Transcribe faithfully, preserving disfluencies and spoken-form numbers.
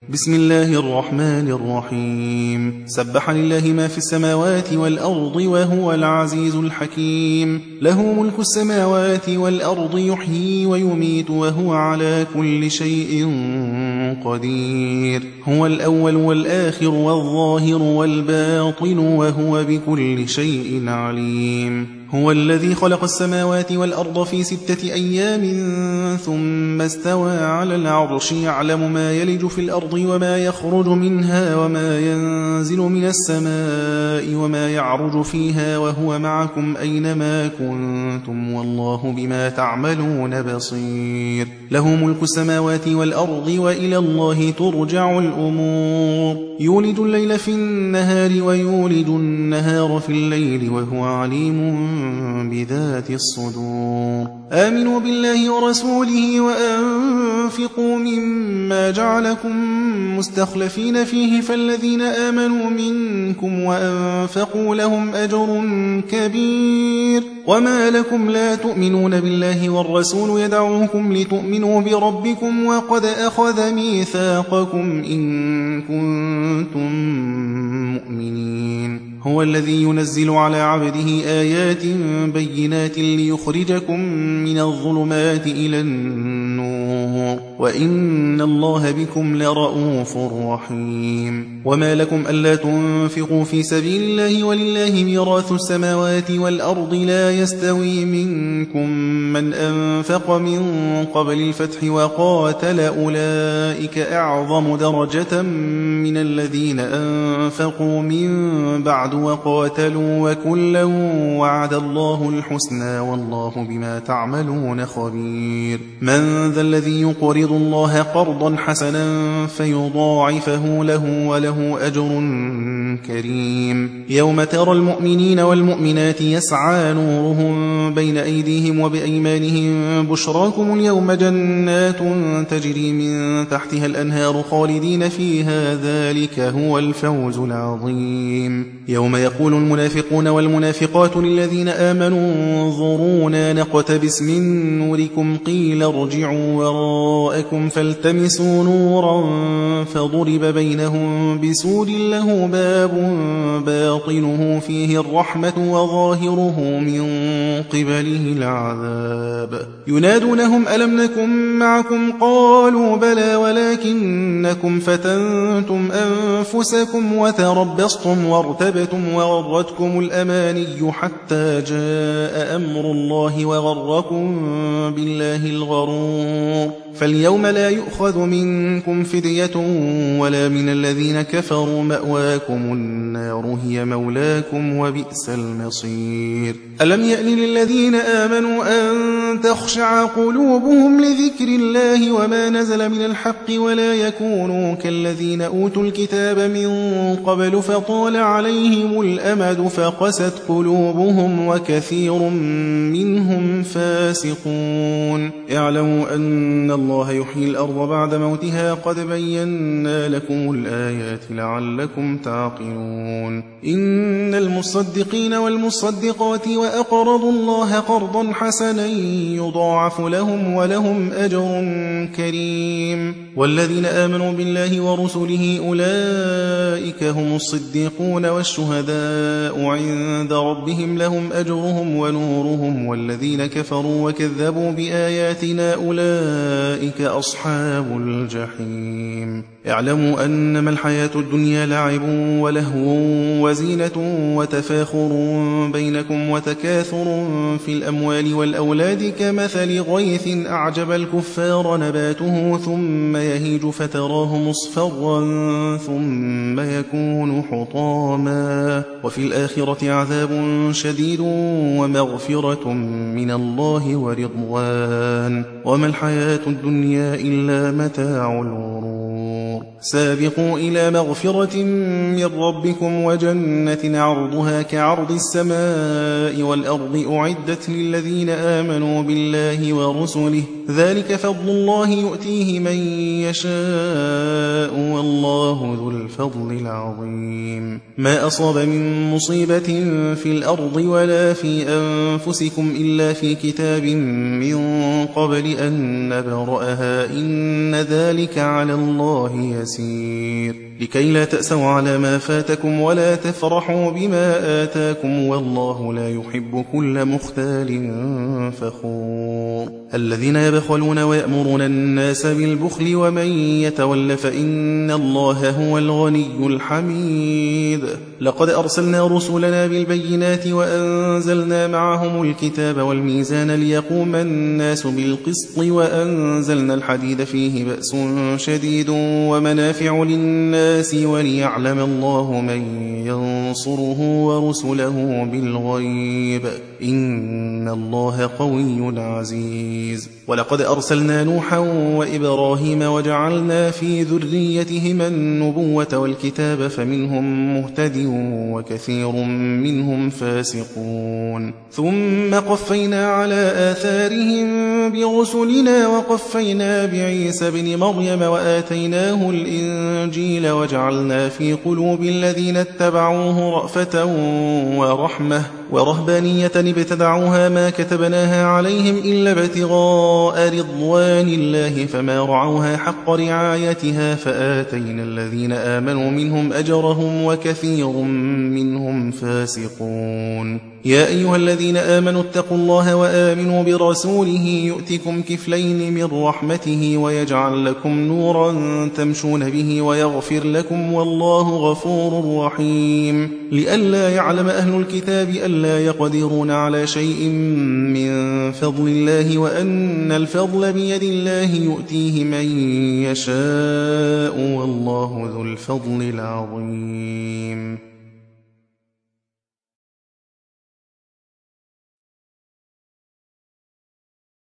بسم الله الرحمن الرحيم. سبح لله ما في السماوات والأرض وهو العزيز الحكيم. له ملك السماوات والأرض يحيي ويميت وهو على كل شيء قدير. هو الأول والآخر والظاهر والباطن وهو بكل شيء عليم. هو الذي خلق السماوات والأرض في ستة أيام ثم استوى على العرش يعلم ما يلج في الأرض وما يخرج منها وما ينزل من السماء وما يعرج فيها وهو معكم أينما كنتم والله بما تعملون بصير. له ملك السماوات والأرض وإلى الله ترجع الأمور. يولج الليل في النهار ويولج النهار في الليل وهو عليم بذات الصدور. آمنوا بالله ورسوله وأنفقوا مما جعلكم مستخلفين فيه فالذين آمنوا منكم وأنفقوا لهم أجر كبير. وما لكم لا تؤمنون بالله والرسول يدعوكم لتؤمنوا بربكم وقد أخذ ميثاقكم إن كنتم مؤمنين. هو الذي ينزل على عبده آيات بينات ليخرجكم من الظلمات إلى النور وإن الله بكم لرؤوف رحيم. وما لكم ألا تنفقوا في سبيل الله ولله ميراث السماوات والأرض لا يستوي منكم من أنفق من قبل الفتح وقاتل أولئك أعظم درجة من الذين أنفقوا من بعد وقاتلوا وكلا وعد الله الحسنى والله بما تعملون خبير. من ذا الذي يقرض الله قرضا حسنا فيضاعفه له وله أجر كريم. يوم ترى المؤمنين والمؤمنات يسعى نورهم بين أيديهم وبأيمانهم بشراكم اليوم جنات تجري من تحتها الأنهار خالدين فيها ذلك هو الفوز العظيم. يوم يقول المنافقون والمنافقات للذين آمنوا انظرونا نقتبس من نوركم قيل ارجعوا وراءكم فالتمسوا نورا فضرب بينهم بسور له باب باطنه فيه الرحمة وظاهره من قبله العذاب. ينادونهم ألم نكن معكم قالوا بلى ولكنكم فتنتم أنفسكم وتربصتم وارتبتم وغرتكم الأماني حتى جاء أمر الله وغركم بالله الغرور. فاليوم لا يؤخذ منكم فدية ولا من الذين كفروا مأواكم النار هي مولاكم وبئس المصير. ألم يأن للذين آمنوا أن تخشع قلوبهم لذكر الله وما نزل من الحق ولا يكونوا كالذين أوتوا الكتاب من قبل فطال عليهم الأمد فقست قلوبهم وكثير منهم فاسقون. اعلموا أن الله يحيي الأرض بعد موتها قد بينا لكم الآيات لعلكم تعقلون. إن المصدقين والمصدقات وأقرضوا الله قرضا حسنا يضاعف لهم ولهم أجر كريم. والذين آمنوا بالله ورسله أولئك هم الصديقون والشهداء عند ربهم لهم أجرهم ونورهم. والذين كفروا وكذبوا بآياتنا أولئك أصحاب الجحيم. اعلموا أنما الحياة الدنيا لعب ولهو وزينة وتفاخر بينكم وتكاثر في الأموال والأولاد كمثل غيث أعجب الكفار نباته ثم يهيج فتراه مصفرا ثم يكون حطاما وفي الآخرة عذاب شديد ومغفرة من الله ورضوان وما الحياة الدنيا إلا متاع الغرور. سابقوا إلى مغفرة من ربكم وجنة عرضها كعرض السماء والأرض أعدت للذين آمنوا بالله ورسله ذلك فضل الله يؤتيه من يشاء والله ذو الفضل العظيم. ما أصاب من مصيبة في الأرض ولا في أنفسكم إلا في كتاب من قبل أن نبرأها إن ذلك على الله يسير. لكي لا تأسوا على ما فاتكم ولا تفرحوا بما آتاكم والله لا يحب كل مختال فخور. الذين يبخلون ويأمرون الناس بالبخل ومن يتول فإن الله هو الغني الحميد. لقد أرسلنا رسلنا بالبينات وأنزلنا معهم الكتاب والميزان ليقوم الناس بالقسط وأنزلنا الحديد فيه بأس شديد ومنافع للناس وليعلم الله من ينصره ورسله بالغيب إن الله قوي عزيز. ولقد أرسلنا نوحا وإبراهيم وجعلنا في ذريتهما النبوة والكتاب فمنهم مهتد وكثير منهم فاسقون. ثم قفينا على آثارهم برسلنا وقفينا بعيسى بن مريم وآتيناه الإنجيل وجعلنا في قلوب الذين اتبعوه رأفة ورحمة ورهبانية ابتدعوها ما كتبناها عليهم إلا ابتغاء رضوان الله فما رعوها حق رعايتها فآتينا الذين آمنوا منهم أجرهم وكثير منهم فاسقون. يا أيها الذين آمنوا اتقوا الله وآمنوا برسوله يؤتكم كفلين من رحمته ويجعل لكم نورا تمشون به ويغفر لكم والله غفور رحيم. لئلا يعلم أهل الكتاب ألا يقدرون على شيء من فضل الله وأن الفضل بيد الله يؤتيه من يشاء والله ذو الفضل العظيم.